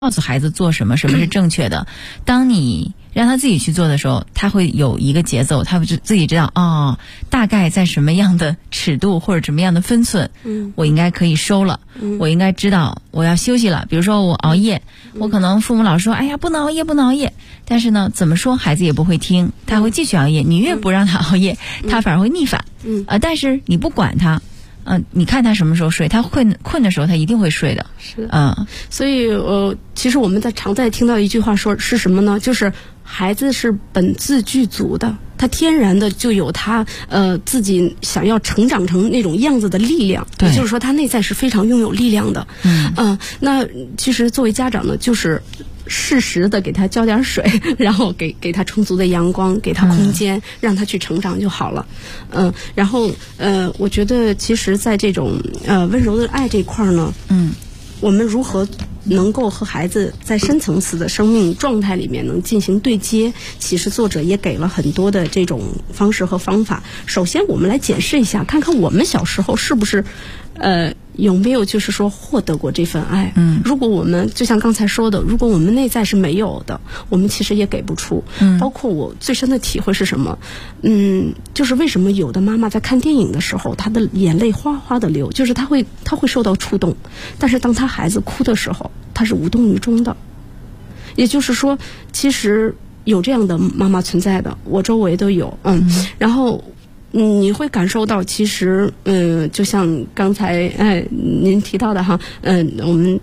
告诉孩子做什么，什么是正确的。当你让他自己去做的时候，他会有一个节奏，他会自己知道大概在什么样的尺度或者什么样的分寸，我应该可以收了，我应该知道我要休息了。比如说我熬夜，我可能父母老说，哎呀，不能熬夜，不能熬夜。但是呢，怎么说孩子也不会听，他会继续熬夜。你越不让他熬夜，他反而会逆反。但是你不管他。你看他什么时候睡，他困的时候他一定会睡的。 是所以其实我们常在听到一句话说是什么呢？就是孩子是本自具足的，他天然的就有他自己想要成长成那种样子的力量，也就是说他内在是非常拥有力量的。那其实作为家长呢，就是适时的给他浇点水，然后给他充足的阳光，给他空间，让他去成长就好了。然后我觉得其实在这种温柔的爱这块呢，我们如何能够和孩子在深层次的生命状态里面能进行对接，其实作者也给了很多的这种方式和方法。首先我们来检视一下，看看我们小时候是不是有没有就是说获得过这份爱。如果我们就像刚才说的，如果我们内在是没有的，我们其实也给不出。包括我最深的体会是什么？就是为什么有的妈妈在看电影的时候，她的眼泪哗哗的流，就是她会受到触动，但是当她孩子哭的时候，她是无动于衷的。也就是说，其实有这样的妈妈存在的，我周围都有。然后你会感受到，其实就像刚才您提到的哈，我们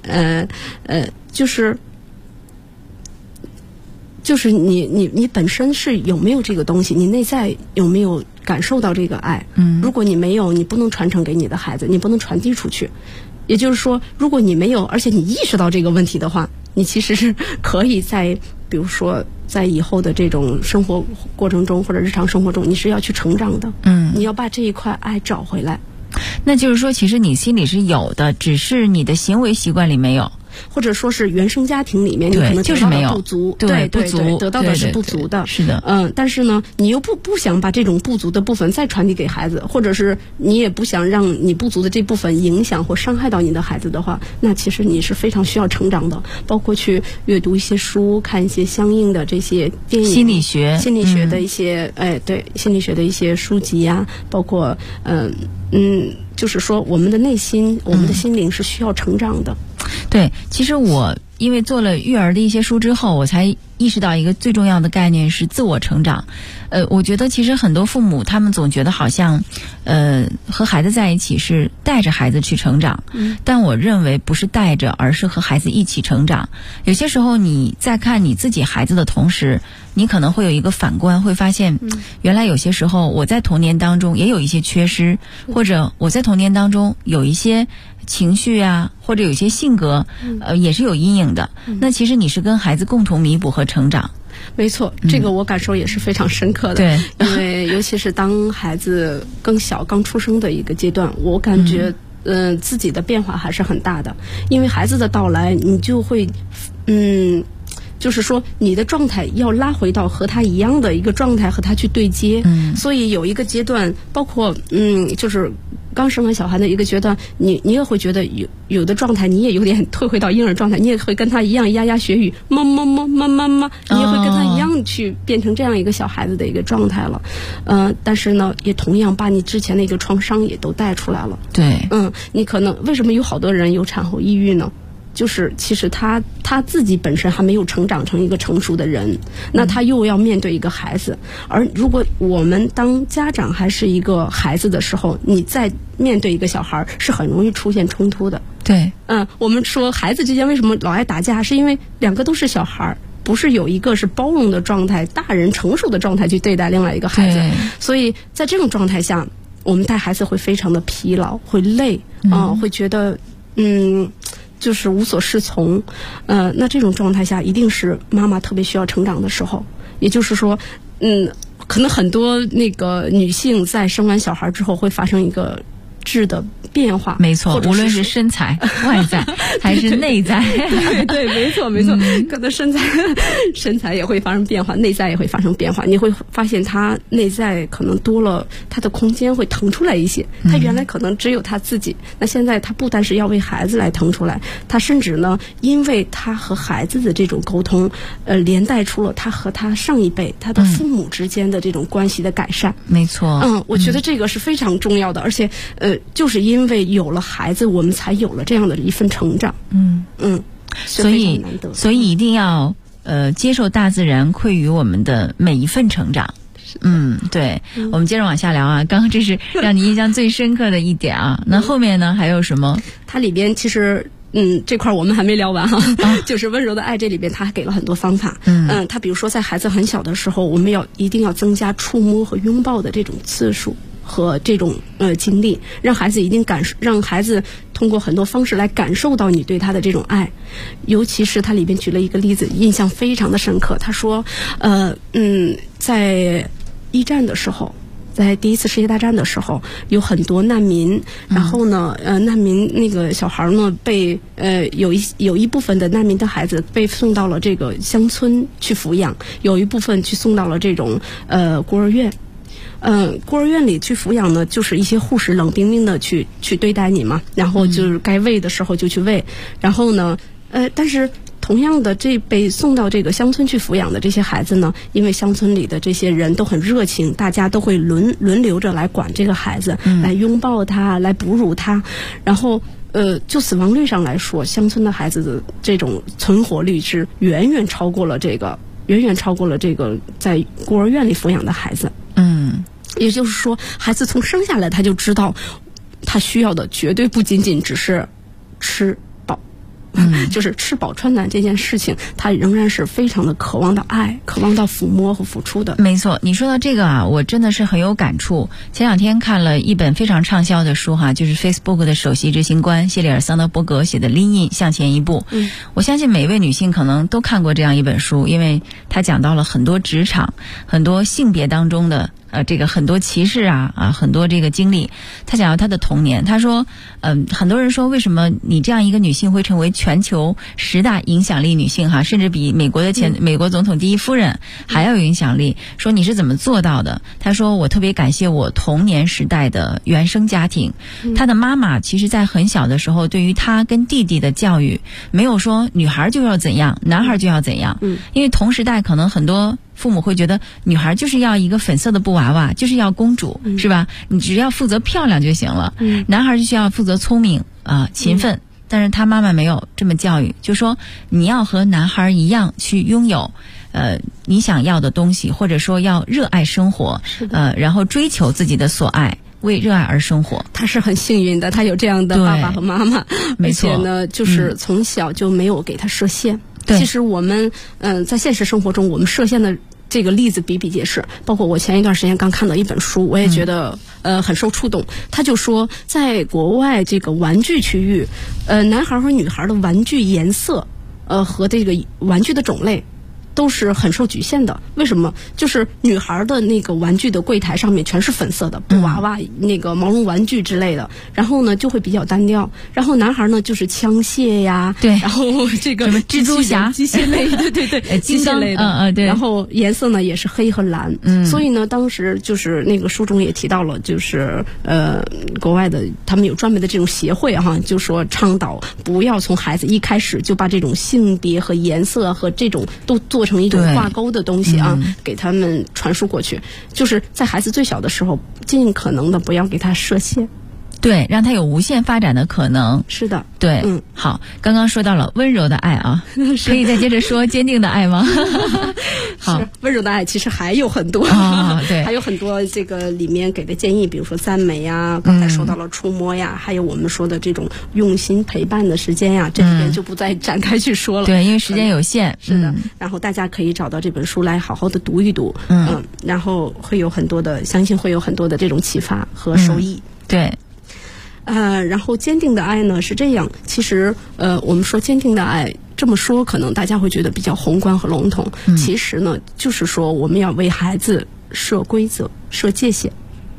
就是你本身是有没有这个东西，你内在有没有感受到这个爱？如果你没有，你不能传承给你的孩子，你不能传递出去。也就是说，如果你没有，而且你意识到这个问题的话，你其实是可以比如说在以后的这种生活过程中或者日常生活中，你是要去成长的。你要把这一块爱找回来。 那就是说，其实你心里是有的，只是你的行为习惯里没有。 或者说是原生家庭里面，你可能就是没有不足， 不足， 得到的是不足的， 是的。 但是呢，你又不想把这种不足的部分再传递给孩子，或者是你也不想让你不足的这部分影响或伤害到你的孩子的话，那其实你是非常需要成长的，包括去阅读一些书，看一些相应的这些电影、 心理学的一些心理学的一些书籍呀，包括就是说我们的内心、我们的心灵是需要成长的。 对，其实我因为做了育儿的一些书之后，我才意识到一个最重要的概念是自我成长。我觉得其实很多父母他们总觉得好像和孩子在一起是带着孩子去成长，但我认为不是带着，而是和孩子一起成长。有些时候你在看你自己孩子的同时，你可能会有一个反观，会发现原来有些时候我在童年当中也有一些缺失，或者我在童年当中有一些情绪啊，或者有些性格也是有阴影的。那其实你是跟孩子共同弥补和成长。 没错，这个我感受也是非常深刻的。 对， 因为尤其是当孩子更小、刚出生的一个阶段，我感觉自己的变化还是很大的。因为孩子的到来，你就会就是说你的状态要拉回到和他一样的一个状态，和他去对接。所以有一个阶段，包括就是刚生完小孩的一个阶段，你也会觉得有的状态你也有点退回到婴儿状态，你也会跟他一样牙牙学语，妈妈妈妈妈妈，你也会跟他一样去变成这样一个小孩子的一个状态了。但是呢，也同样把你之前的一个创伤也都带出来了。 对， 你可能为什么有好多人有产后抑郁呢？就是其实他自己本身还没有成长成一个成熟的人，那他又要面对一个孩子。而如果我们当家长还是一个孩子的时候，你在面对一个小孩是很容易出现冲突的。 对， 我们说孩子之间为什么老爱打架，是因为两个都是小孩，不是有一个是包容的状态、大人成熟的状态去对待另外一个孩子。所以在这种状态下，我们带孩子会非常的疲劳，会累会觉得就是无所适从。那这种状态下一定是妈妈特别需要成长的时候。也就是说可能很多那个女性在生完小孩之后会发生一个质的变化。 没错，无论是身材外在还是内在。 对，没错，可能身材也会发生变化，内在也会发生变化。你会发现他内在可能多了，他的空间会腾出来一些。他原来可能只有他自己，那现在他不单是要为孩子来腾出来，他甚至呢，因为他和孩子的这种沟通，连带出了他和他上一辈他的父母之间的这种关系的改善。 没错， 我觉得这个是非常重要的，而且就是因为有了孩子，我们才有了这样的一份成长。所以一定要接受大自然馈予我们的每一份成长。对，我们接着往下聊啊。刚刚这是让你印象最深刻的一点啊。那后面呢还有什么？ 它里边其实这块我们还没聊完哈，就是温柔的爱这里边他还给了很多方法。他比如说在孩子很小的时候，我们一定要增加触摸和拥抱的这种次数和这种经历，让孩子通过很多方式来感受到你对他的这种爱。尤其是他里边举了一个例子，印象非常的深刻。他说在一战的时候，在第一次世界大战的时候，有很多难民，然后呢难民那个小孩呢被有一部分的难民的孩子被送到了这个乡村去抚养，有一部分去送到了这种孤儿院。孤儿院里去抚养呢，就是一些护士冷冰冰的去对待你嘛，然后就是该喂的时候就去喂，然后呢但是同样的，这被送到这个乡村去抚养的这些孩子呢，因为乡村里的这些人都很热情，大家都会轮流着来管这个孩子，来拥抱他，来哺乳他。然后就死亡率上来说，乡村的孩子的这种存活率是远远超过了这个在孤儿院里抚养的孩子。也就是说，孩子从生下来他就知道，他需要的绝对不仅仅只是吃饱。就是吃饱穿暖这件事情，他仍然是非常的渴望到爱，渴望到抚摸和付出的。 没错，你说到这个啊，我真的是很有感触。前两天看了一本非常畅销的书哈，就是 Facebook 的首席执行官谢里尔桑德伯格写的《拎印向前一步》。我相信每一位女性可能都看过这样一本书，因为它讲到了很多职场、很多性别当中的这个很多歧视啊很多这个经历。他讲到他的童年，他说很多人说为什么你这样一个女性会成为全球10大影响力女性哈，甚至比美国总统第一夫人还要有影响力，说你是怎么做到的？他说我特别感谢我童年时代的原生家庭。他的妈妈其实在很小的时候对于他跟弟弟的教育没有说女孩就要怎样，男孩就要怎样。因为同时代可能很多父母会觉得女孩就是要一个粉色的布娃娃，就是要公主，是吧？你只要负责漂亮就行了。男孩就需要负责聪明勤奋。但是他妈妈没有这么教育，就说你要和男孩一样去拥有你想要的东西，或者说要热爱生活，然后追求自己的所爱，为热爱而生活。 他是很幸运的，他有这样的爸爸和妈妈， 没错。 而且呢，就是从小就没有给他设限。其实我们在现实生活中，我们设限的这个例子比比皆是。包括我前一段时间刚看到一本书，我也觉得很受触动。他就说，在国外这个玩具区域，男孩和女孩的玩具颜色和这个玩具的种类都是很受局限的。为什么？就是女孩的那个玩具的柜台上面全是粉色的布娃娃、那个毛绒玩具之类的，然后呢就会比较单调。然后男孩呢就是枪械呀， 对， 然后这个什么蜘蛛侠、 机械类，对，机械类的， 对。 然后颜色呢也是黑和蓝。所以呢，当时就是那个书中也提到了，就是国外的他们有专门的这种协会哈，就说倡导不要从孩子一开始就把这种性别和颜色和这种都做成一种挂钩的东西给他们传输过去，就是在孩子最小的时候，尽可能的不要给他设限。 对，让他有无限发展的可能。 是的， 对，好，刚刚说到了温柔的爱啊，可以再接着说坚定的爱吗？好， 温柔的爱其实还有很多对， 还有很多这个里面给的建议，比如说赞美呀，刚才说到了触摸呀，还有我们说的这种用心陪伴的时间呀，这里边就不再展开去说了。 对，因为时间有限。 是的，然后大家可以找到这本书来好好的读一读，然后会有很多的，相信会有很多的这种启发和收益。 对。 然后坚定的爱呢是这样，其实我们说坚定的爱，这么说可能大家会觉得比较宏观和笼统，其实呢就是说我们要为孩子设规则、设界限。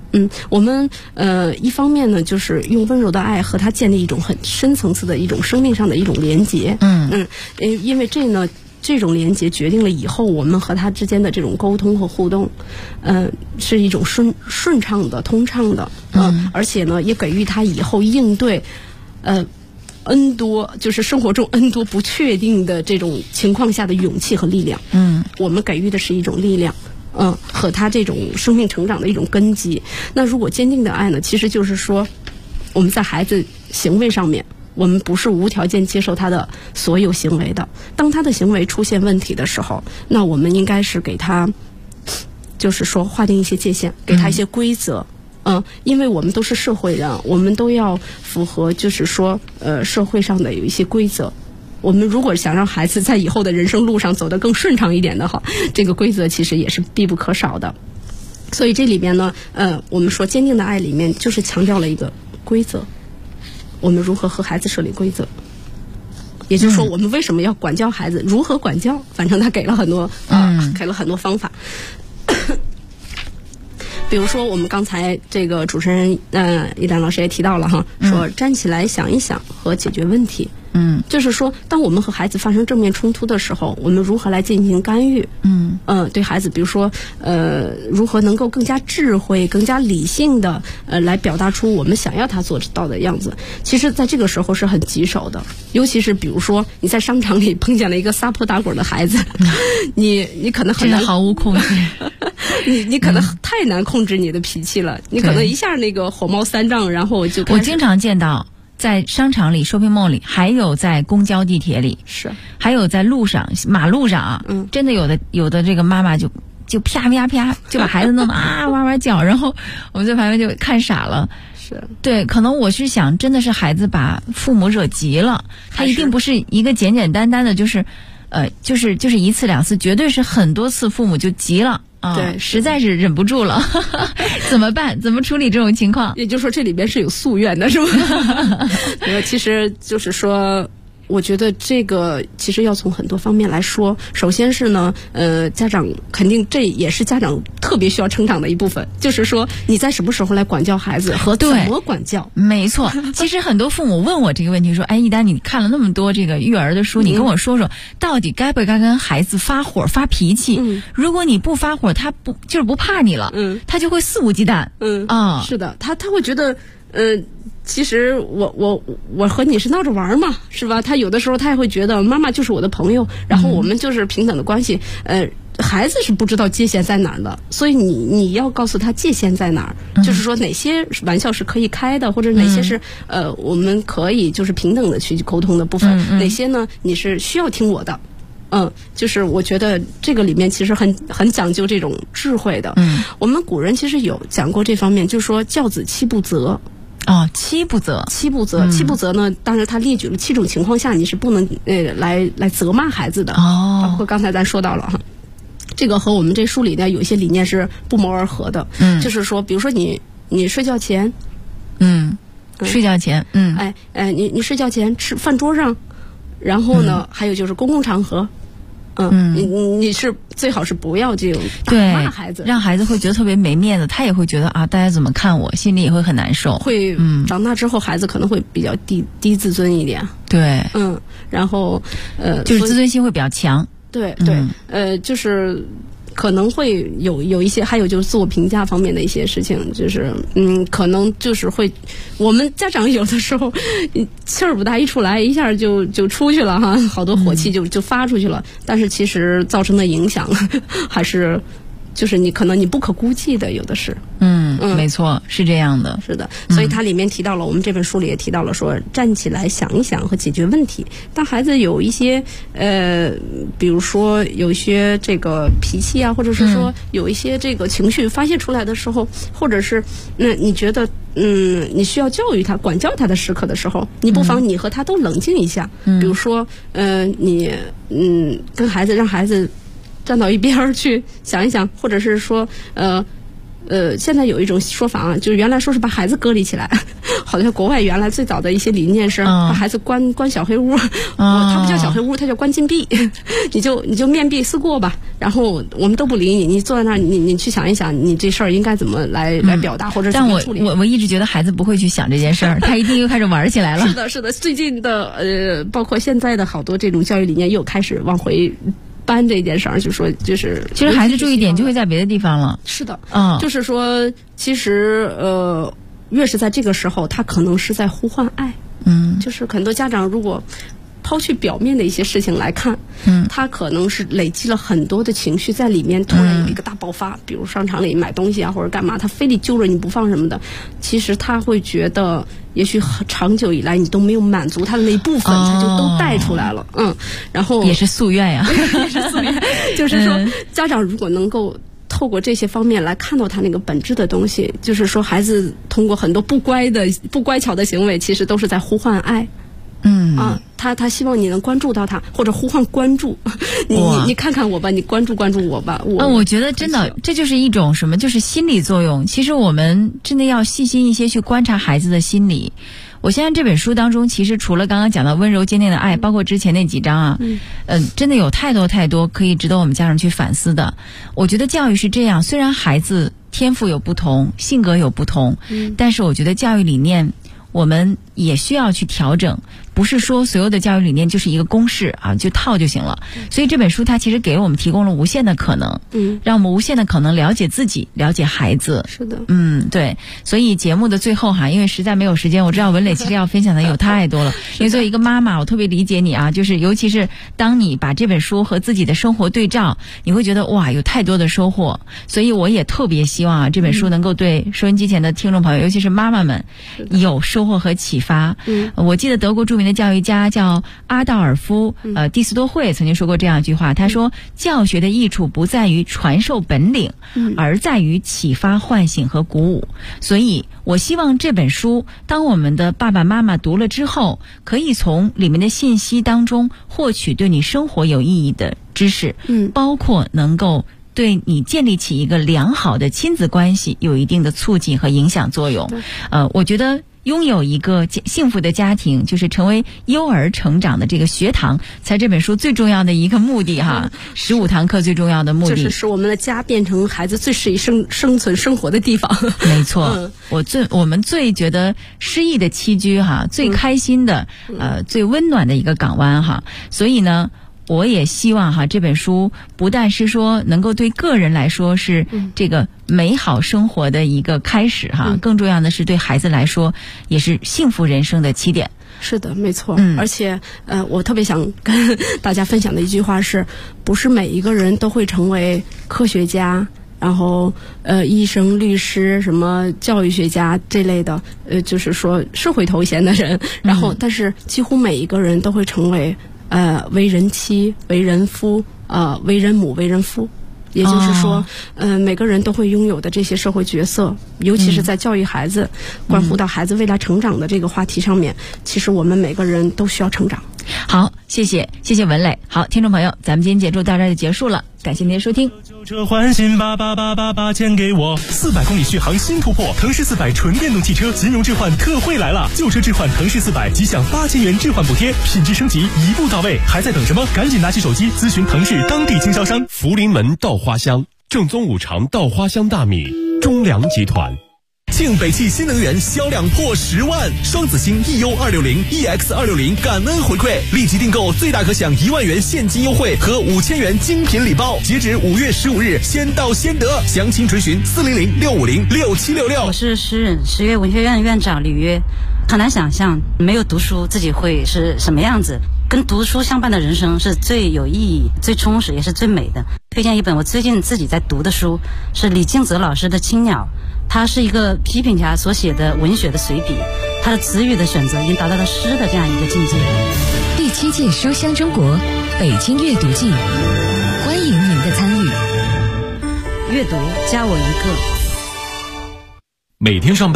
我们一方面呢，就是用温柔的爱和他建立一种很深层次的一种生命上的一种连结。因为这种连结决定了以后我们和他之间的这种沟通和互动，是一种顺畅的、通畅的，而且呢，也给予他以后应对N 多就是生活中 N 多不确定的这种情况下的勇气和力量。我们给予的是一种力量。和他这种生命成长的一种根基。那如果坚定的爱呢，其实就是说，我们在孩子行为上面，我们不是无条件接受他的所有行为的。当他的行为出现问题的时候，那我们应该是给他，就是说划定一些界限，给他一些规则。因为我们都是社会人，我们都要符合，就是说，社会上的有一些规则。我们如果想让孩子在以后的人生路上走得更顺畅一点的话，这个规则其实也是必不可少的。所以这里边呢，我们说坚定的爱里面就是强调了一个规则，我们如何和孩子设立规则。也就是说，我们为什么要管教孩子，如何管教，反正他给了很多给了很多方法。比如说，我们刚才这个主持人一丹老师也提到了哈，说站起来想一想和解决问题。就是说，当我们和孩子发生正面冲突的时候，我们如何来进行干预？对孩子，比如说，如何能够更加智慧、更加理性的来表达出我们想要他做到的样子。其实，在这个时候是很棘手的，尤其是比如说你在商场里碰见了一个撒泼打滚的孩子，你可能很难毫无控制， 你可能太难控制你的脾气了，你可能一下那个火冒三丈，然后就我经常见到。在商场里、shopping mall 里，还有在公交、地铁里，还有在路上、马路上啊，真的有的这个妈妈就啪啪啪就把孩子弄得哇哇叫，然后我们在旁边就看傻了。对，可能我是想，真的是孩子把父母惹急了，他一定不是一个简简单单的，就是一次两次，绝对是很多次父母就急了。 对， 实在是忍不住了，怎么办？怎么处理这种情况？ 也就是说，这里边是有夙愿的，是吧？其实就是说，我觉得这个其实要从很多方面来说。首先是呢，家长肯定这也是家长特别需要成长的一部分，就是说你在什么时候来管教孩子和怎么管教。 没错，其实很多父母问我这个问题，说：“哎，一丹，你看了那么多这个育儿的书，你跟我说说，到底该不该跟孩子发火、发脾气？如果你不发火，他不怕你了，他就会肆无忌惮。 是的，他会觉得，其实我和你是闹着玩嘛，是吧？他有的时候他也会觉得妈妈就是我的朋友，然后我们就是平等的关系。孩子是不知道界限在哪儿的，所以你要告诉他界限在哪儿，就是说哪些玩笑是可以开的，或者哪些是我们可以就是平等的去沟通的部分，哪些呢你是需要听我的。就是我觉得这个里面其实很讲究这种智慧的。我们古人其实有讲过这方面，就是说教子七不责。 七不责呢，当然他列举了7种情况下你是不能来责骂孩子的。包括刚才咱说到了哈，这个和我们这书里呢有一些理念是不谋而合的。就是说，比如说你睡觉前， 睡觉前， 你睡觉前吃饭桌上，然后呢，还有就是公共场合。你是最好是不要这种打骂孩子， 让孩子会觉得特别没面子，他也会觉得大家怎么看我，心里也会很难受。 会，长大之后孩子可能会比较低自尊一点。 对， 然后就是自尊心会比较强。 对，就是可能会有一些，还有就是自我评价方面的一些事情，就是可能就是会，我们家长有的时候气儿不大，一出来一下就出去了哈，好多火气就发出去了，但是其实造成的影响还是就是你可能你不可估计的，有的是。 没错，是这样的。 是的，所以它里面提到了，我们这本书里也提到了说，站起来想一想和解决问题。当孩子有一些比如说有一些这个脾气啊，或者是说有一些这个情绪发泄出来的时候，或者是你觉得你需要教育他、管教他的时刻的时候，你不妨你和他都冷静一下。比如说你跟孩子让孩子站到一边去想一想，或者是说现在有一种说法啊，就是原来说是把孩子隔离起来，好像国外原来最早的一些理念是把孩子关小黑屋，它不叫小黑屋，它叫关禁闭，你就面壁思过吧，然后我们都不理你，你坐在那儿，你去想一想，你这事儿应该怎么来表达或者怎么处理。 但我一直觉得孩子不会去想这件事儿，他一定又开始玩起来了。 是的，最近的包括现在的好多这种教育理念又开始往回搬这件事儿，就说就是其实孩子注意点就会在别的地方了。 是的，就是说其实越是在这个时候，他可能是在呼唤爱。就是很多家长如果抛去表面的一些事情来看，他可能是累积了很多的情绪在里面，突然有一个大爆发，比如商场里买东西啊或者干嘛，他非得揪着你不放什么的，其实他会觉得也许长久以来你都没有满足他的那一部分，他就都带出来了。然后也是夙愿呀， 也是夙愿，就是说家长如果能够透过这些方面来看到他那个本质的东西，就是说孩子通过很多不乖巧的行为，其实都是在呼唤爱。他希望你能关注到他，或者呼唤关注。你看看我吧，你关注我吧。 我觉得真的这就是一种什么，就是心理作用。其实我们真的要细心一些去观察孩子的心理。我现在这本书当中，其实除了刚刚讲到温柔坚定的爱，包括之前那几章啊，真的有太多可以值得我们家长去反思的。我觉得教育是这样，虽然孩子天赋有不同，性格有不同，但是我觉得教育理念我们也需要去调整，不是说所有的教育理念就是一个公式啊，就套就行了。所以这本书它其实给我们提供了无限的可能，让我们无限的可能了解自己，了解孩子。 是的， 对。所以节目的最后哈，因为实在没有时间，我知道文磊其实要分享的有太多了。因为作为一个妈妈，我特别理解你啊，就是尤其是当你把这本书和自己的生活对照，你会觉得哇，有太多的收获。所以我也特别希望啊，这本书能够对收音机前的听众朋友，尤其是妈妈们有收获和启发。我记得德国著名的教育家叫阿道尔夫蒂斯多惠曾经说过这样一句话，他说教学的益处不在于传授本领，而在于启发唤醒和鼓舞。所以我希望这本书当我们的爸爸妈妈读了之后，可以从里面的信息当中获取对你生活有意义的知识，包括能够对你建立起一个良好的亲子关系有一定的促进和影响作用。我觉得拥有一个幸福的家庭，就是成为幼儿成长的这个学堂，才这本书最重要的一个目的哈。15堂课最重要的目的就是使我们的家变成孩子最适宜生存生活的地方。 没错，我们最觉得诗意的栖居哈，最开心的最温暖的一个港湾哈。所以呢，我也希望哈，这本书不但是说能够对个人来说是这个美好生活的一个开始哈，更重要的是对孩子来说也是幸福人生的起点。 是的，没错。而且我特别想跟大家分享的一句话是，不是每一个人都会成为科学家，然后医生、律师、什么教育学家这类的，就是说社会头衔的人。然后，但是几乎每一个人都会成为为人妻、为人夫、为人母、为人父。也就是说，每个人都会拥有的这些社会角色，尤其是在教育孩子、关乎到孩子未来成长的这个话题上面，其实我们每个人都需要成长。 好，谢谢文磊。好，听众朋友，咱们今天节目到这儿就结束了，感谢您的收听。 旧车换新88888钱给我，400公里续航新突破，腾势400纯电动汽车金融置换特惠来了，旧车置换腾势400即享8000元置换补贴，品质升级一步到位，还在等什么？赶紧拿起手机咨询腾势当地经销商。 福临门稻花香，正宗五常稻花香大米，中粮集团。 庆北汽新能源销量破10万，双子星 EU260、EX260 感恩回馈，立即订购最大可享1万元现金优惠和5000元精品礼包，截止5月15日，先到先得。详情垂询400-650-6766。 我是诗人，实业文学院院长李约。很难想象没有读书自己会是什么样子，跟读书相伴的人生是最有意义、最充实也是最美的。推荐一本我最近自己在读的书，是李敬泽老师的《青鸟》，他是一个批评家所写的文学的随笔，他的词语的选择已经达到了诗的这样一个境界。 第7届书香中国北京阅读季，欢迎您的参与。 阅读加我一个。 每天上班